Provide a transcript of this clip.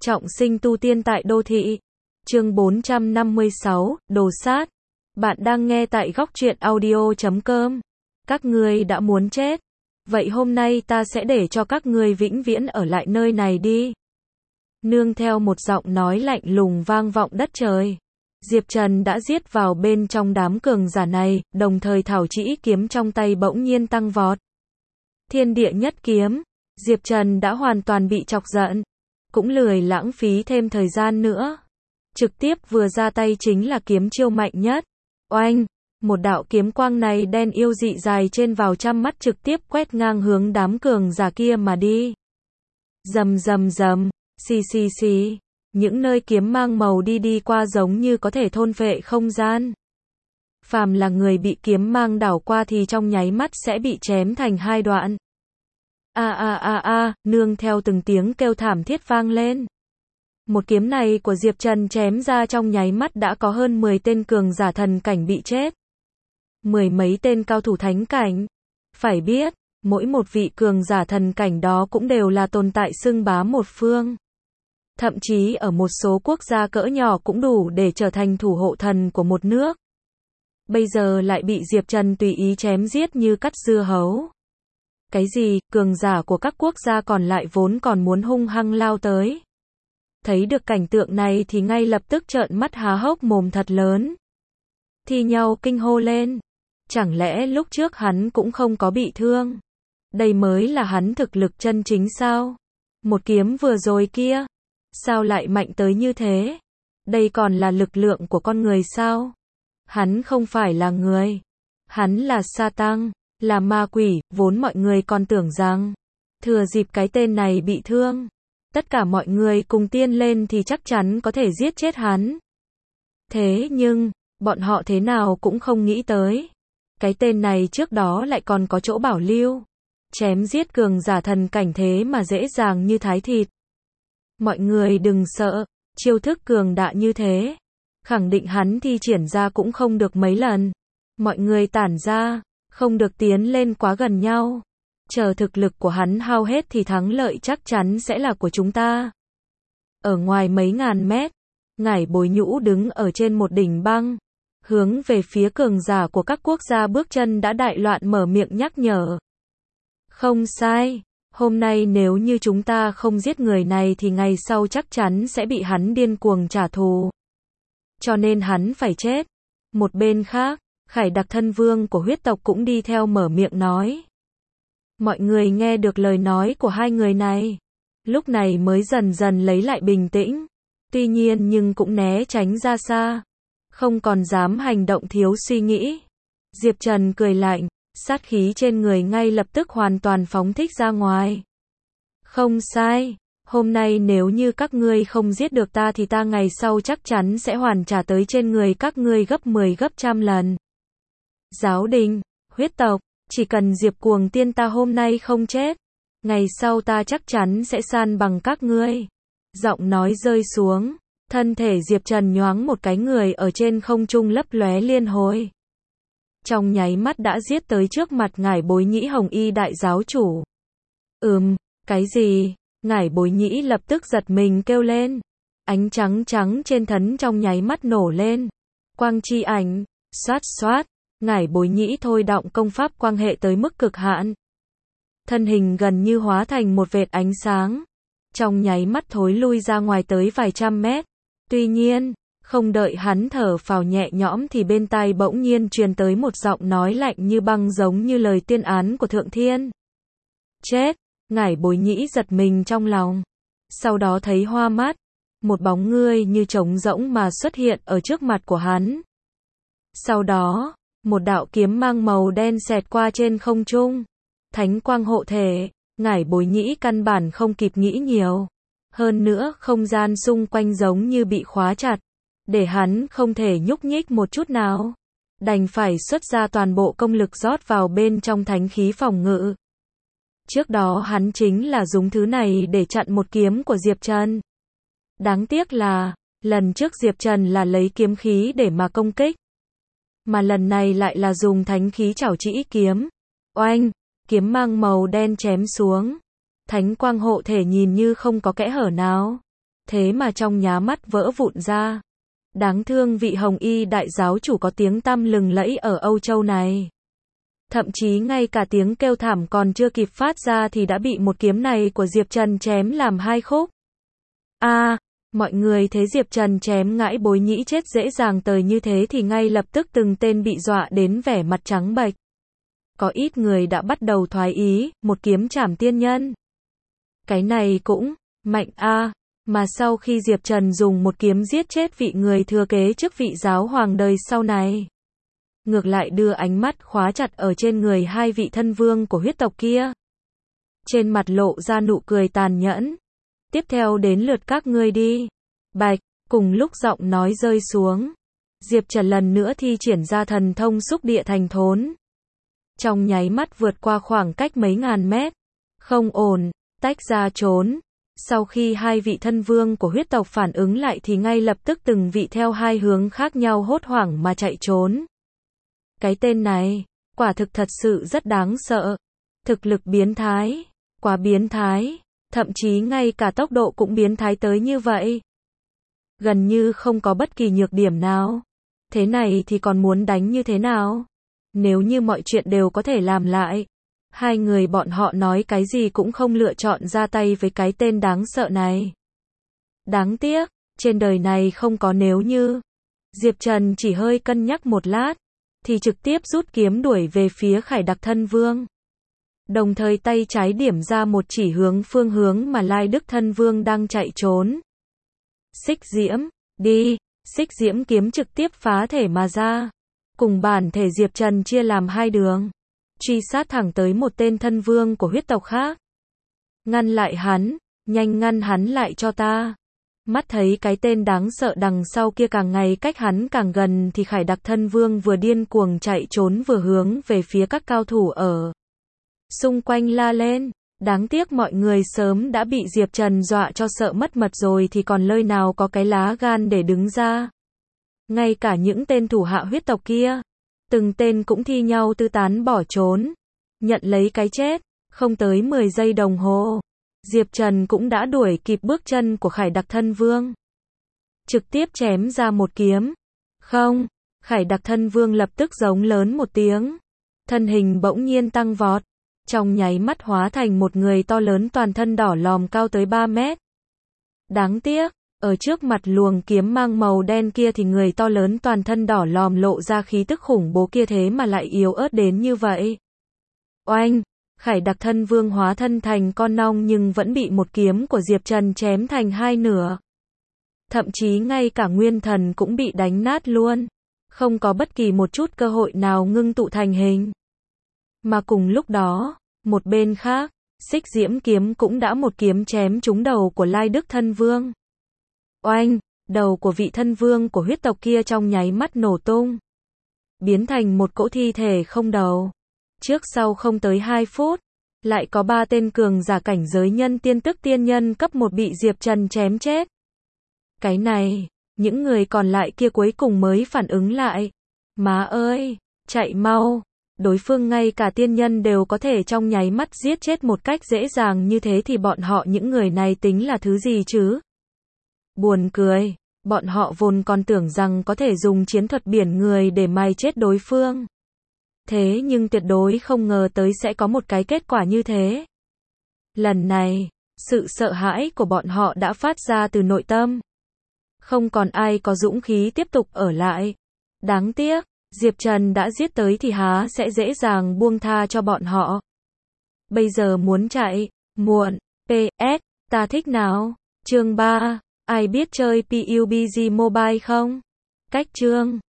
Trọng sinh tu tiên tại đô thị. Chương 456, đồ sát. Bạn đang nghe tại góc truyện audio.com. Các ngươi đã muốn chết. Vậy hôm nay ta sẽ để cho các ngươi vĩnh viễn ở lại nơi này đi. Nương theo một giọng nói lạnh lùng vang vọng đất trời. Diệp Trần đã giết vào bên trong đám cường giả này, đồng thời thảo trĩ kiếm trong tay bỗng nhiên tăng vọt. Thiên địa nhất kiếm. Diệp Trần đã hoàn toàn bị chọc giận. Cũng lười lãng phí thêm thời gian nữa. Trực tiếp vừa ra tay chính là kiếm chiêu mạnh nhất. Oanh! Một đạo kiếm quang này đen yêu dị dài trên vào trăm mắt trực tiếp quét ngang hướng đám cường giả kia mà đi. Rầm rầm rầm, xì xì xì. Những nơi kiếm mang màu đi qua giống như có thể thôn phệ không gian. Phàm là người bị kiếm mang đảo qua thì trong nháy mắt sẽ bị chém thành hai đoạn. Nương theo từng tiếng kêu thảm thiết vang lên. Một kiếm này của Diệp Trần chém ra trong nháy mắt đã có hơn 10 tên cường giả thần cảnh bị chết. Mười mấy tên cao thủ thánh cảnh. Phải biết, mỗi một vị cường giả thần cảnh đó cũng đều là tồn tại xưng bá một phương. Thậm chí ở một số quốc gia cỡ nhỏ cũng đủ để trở thành thủ hộ thần của một nước. Bây giờ lại bị Diệp Trần tùy ý chém giết như cắt dưa hấu. Cái gì, cường giả của các quốc gia còn lại vốn còn muốn hung hăng lao tới. Thấy được cảnh tượng này thì ngay lập tức trợn mắt há hốc mồm thật lớn. Thi nhau kinh hô lên. Chẳng lẽ lúc trước hắn cũng không có bị thương? Đây mới là hắn thực lực chân chính sao? Một kiếm vừa rồi kia, sao lại mạnh tới như thế? Đây còn là lực lượng của con người sao? Hắn không phải là người. Hắn là Satan, là ma quỷ, vốn mọi người còn tưởng rằng thừa dịp cái tên này bị thương, tất cả mọi người cùng tiên lên thì chắc chắn có thể giết chết hắn. Thế nhưng, bọn họ thế nào cũng không nghĩ tới. Cái tên này trước đó lại còn có chỗ bảo lưu. Chém giết cường giả thần cảnh thế mà dễ dàng như thái thịt. Mọi người đừng sợ, chiêu thức cường đại như thế. Khẳng định hắn thi triển ra cũng không được mấy lần. Mọi người tản ra, không được tiến lên quá gần nhau. Chờ thực lực của hắn hao hết thì thắng lợi chắc chắn sẽ là của chúng ta. Ở ngoài mấy ngàn mét, Ngải Bối Nhũ đứng ở trên một đỉnh băng, hướng về phía cường giả của các quốc gia bước chân đã đại loạn mở miệng nhắc nhở. Không sai, hôm nay nếu như chúng ta không giết người này thì ngày sau chắc chắn sẽ bị hắn điên cuồng trả thù. Cho nên hắn phải chết. Một bên khác, Khải Đặc thân vương của huyết tộc cũng đi theo mở miệng nói. Mọi người nghe được lời nói của hai người này, lúc này mới dần dần lấy lại bình tĩnh. Tuy nhiên nhưng cũng né tránh ra xa, không còn dám hành động thiếu suy nghĩ. Diệp Trần cười lạnh, sát khí trên người ngay lập tức hoàn toàn phóng thích ra ngoài. Không sai, hôm nay nếu như các ngươi không giết được ta thì ta ngày sau chắc chắn sẽ hoàn trả tới trên người các ngươi gấp 10 gấp trăm lần. Giáo đình, huyết tộc, chỉ cần Diệp Cuồng tiên ta hôm nay không chết, ngày sau ta chắc chắn sẽ san bằng các ngươi. Giọng nói rơi xuống, thân thể Diệp Trần nhoáng một cái, người ở trên không trung lấp lóe liên hồi. Trong nháy mắt đã giết tới trước mặt Ngải Bối Nhĩ Hồng Y đại giáo chủ. Cái gì? Ngải Bối Nhĩ lập tức giật mình kêu lên. Ánh trắng trắng trên thân trong nháy mắt nổ lên. Quang chi ảnh, xoát xoát. Ngải Bối Nhĩ thôi động công pháp quang hệ tới mức cực hạn. Thân hình gần như hóa thành một vệt ánh sáng. Trong nháy mắt thối lui ra ngoài tới vài trăm mét. Tuy nhiên, không đợi hắn thở phào nhẹ nhõm thì bên tai bỗng nhiên truyền tới một giọng nói lạnh như băng giống như lời tuyên án của Thượng Thiên. Chết! Ngải Bối Nhĩ giật mình trong lòng. Sau đó thấy hoa mắt. Một bóng người như trống rỗng mà xuất hiện ở trước mặt của hắn. Sau đó, một đạo kiếm mang màu đen xẹt qua trên không trung. Thánh quang hộ thể. Ngải Bối Nhĩ căn bản không kịp nghĩ nhiều. Hơn nữa không gian xung quanh giống như bị khóa chặt, để hắn không thể nhúc nhích một chút nào. Đành phải xuất ra toàn bộ công lực rót vào bên trong thánh khí phòng ngự. Trước đó hắn chính là dùng thứ này để chặn một kiếm của Diệp Trần. Đáng tiếc là, lần trước Diệp Trần là lấy kiếm khí để mà công kích. Mà lần này lại là dùng thánh khí trảo trĩ kiếm. Oanh! Kiếm mang màu đen chém xuống. Thánh quang hộ thể nhìn như không có kẽ hở nào. thế mà trong nháy mắt vỡ vụn ra. Đáng thương vị Hồng Y đại giáo chủ có tiếng tăm lừng lẫy ở Âu Châu này. Thậm chí ngay cả tiếng kêu thảm còn chưa kịp phát ra thì đã bị một kiếm này của Diệp Trần chém làm hai khúc. Mọi người thấy Diệp Trần chém ngãi bối nhĩ chết dễ dàng tời như thế thì ngay lập tức từng tên bị dọa đến vẻ mặt trắng bệch. Có ít người đã bắt đầu thoái ý, một kiếm chảm tiên nhân. Cái này cũng mạnh mà sau khi Diệp Trần dùng một kiếm giết chết vị người thừa kế chức vị giáo hoàng đời sau này, ngược lại đưa ánh mắt khóa chặt ở trên người hai vị thân vương của huyết tộc kia. Trên mặt lộ ra nụ cười tàn nhẫn. Tiếp theo đến lượt các ngươi đi. Bạch, cùng lúc giọng nói rơi xuống, Diệp Trần lần nữa thi triển ra thần thông xúc địa thành thốn. Trong nháy mắt vượt qua khoảng cách mấy ngàn mét. Không ổn, tách ra trốn. Sau khi hai vị thân vương của huyết tộc phản ứng lại thì ngay lập tức từng vị theo hai hướng khác nhau hốt hoảng mà chạy trốn. Cái tên này, quả thực thật sự rất đáng sợ. Thực lực biến thái, quá biến thái, thậm chí ngay cả tốc độ cũng biến thái tới như vậy. Gần như không có bất kỳ nhược điểm nào. Thế này thì còn muốn đánh như thế nào? Nếu như mọi chuyện đều có thể làm lại, hai người bọn họ nói cái gì cũng không lựa chọn ra tay với cái tên đáng sợ này. Đáng tiếc, trên đời này không có nếu như. Diệp Trần chỉ hơi cân nhắc một lát, thì trực tiếp rút kiếm đuổi về phía Khải Đặc Thân Vương. Đồng thời tay trái điểm ra một chỉ hướng phương hướng mà Lai Đức Thân Vương đang chạy trốn. Xích diễm, đi, xích diễm kiếm trực tiếp phá thể mà ra. Cùng bản thể Diệp Trần chia làm hai đường. Truy sát thẳng tới một tên thân vương của huyết tộc khác. Ngăn lại hắn, nhanh ngăn hắn lại cho ta. Mắt thấy cái tên đáng sợ đằng sau kia càng ngày cách hắn càng gần thì Khải Đặc Thân Vương vừa điên cuồng chạy trốn vừa hướng về phía các cao thủ ở xung quanh la lên. Đáng tiếc mọi người sớm đã bị Diệp Trần dọa cho sợ mất mật rồi thì còn nơi nào có cái lá gan để đứng ra. Ngay cả những tên thủ hạ huyết tộc kia, từng tên cũng thi nhau tư tán bỏ trốn, nhận lấy cái chết. Không tới 10 giây đồng hồ, Diệp Trần cũng đã đuổi kịp bước chân của Khải Đặc Thân Vương. Trực tiếp chém ra một kiếm. Không, Khải Đặc Thân Vương lập tức giống lớn một tiếng. Thân hình bỗng nhiên tăng vọt. Trong nháy mắt hóa thành một người to lớn toàn thân đỏ lòm cao tới 3 mét. Đáng tiếc, ở trước mặt luồng kiếm mang màu đen kia thì người to lớn toàn thân đỏ lòm lộ ra khí tức khủng bố kia thế mà lại yếu ớt đến như vậy. Oanh! Khải Đặc Thân Vương hóa thân thành con ong nhưng vẫn bị một kiếm của Diệp Trần chém thành hai nửa. Thậm chí ngay cả nguyên thần cũng bị đánh nát luôn. Không có bất kỳ một chút cơ hội nào ngưng tụ thành hình. Mà cùng lúc đó, một bên khác, xích diễm kiếm cũng đã một kiếm chém trúng đầu của Lai Đức Thân Vương. Oanh! Đầu của vị thân vương của huyết tộc kia trong nháy mắt nổ tung. Biến thành một cỗ thi thể không đầu. Trước sau không tới 2 phút, lại có 3 tên cường giả cảnh giới nhân tiên tức tiên nhân cấp 1 bị Diệp Trần chém chết. Cái này, những người còn lại kia cuối cùng mới phản ứng lại. Má ơi, chạy mau. Đối phương ngay cả tiên nhân đều có thể trong nháy mắt giết chết một cách dễ dàng như thế thì bọn họ những người này tính là thứ gì chứ? Buồn cười, bọn họ vốn còn tưởng rằng có thể dùng chiến thuật biển người để mài chết đối phương. Thế nhưng tuyệt đối không ngờ tới sẽ có một cái kết quả như thế. Lần này, sự sợ hãi của bọn họ đã phát ra từ nội tâm. Không còn ai có dũng khí tiếp tục ở lại. Đáng tiếc, Diệp Trần đã giết tới thì há sẽ dễ dàng buông tha cho bọn họ. Bây giờ muốn chạy, muộn. PS, ta thích nào? Chương 3, ai biết chơi PUBG Mobile không? Cách chương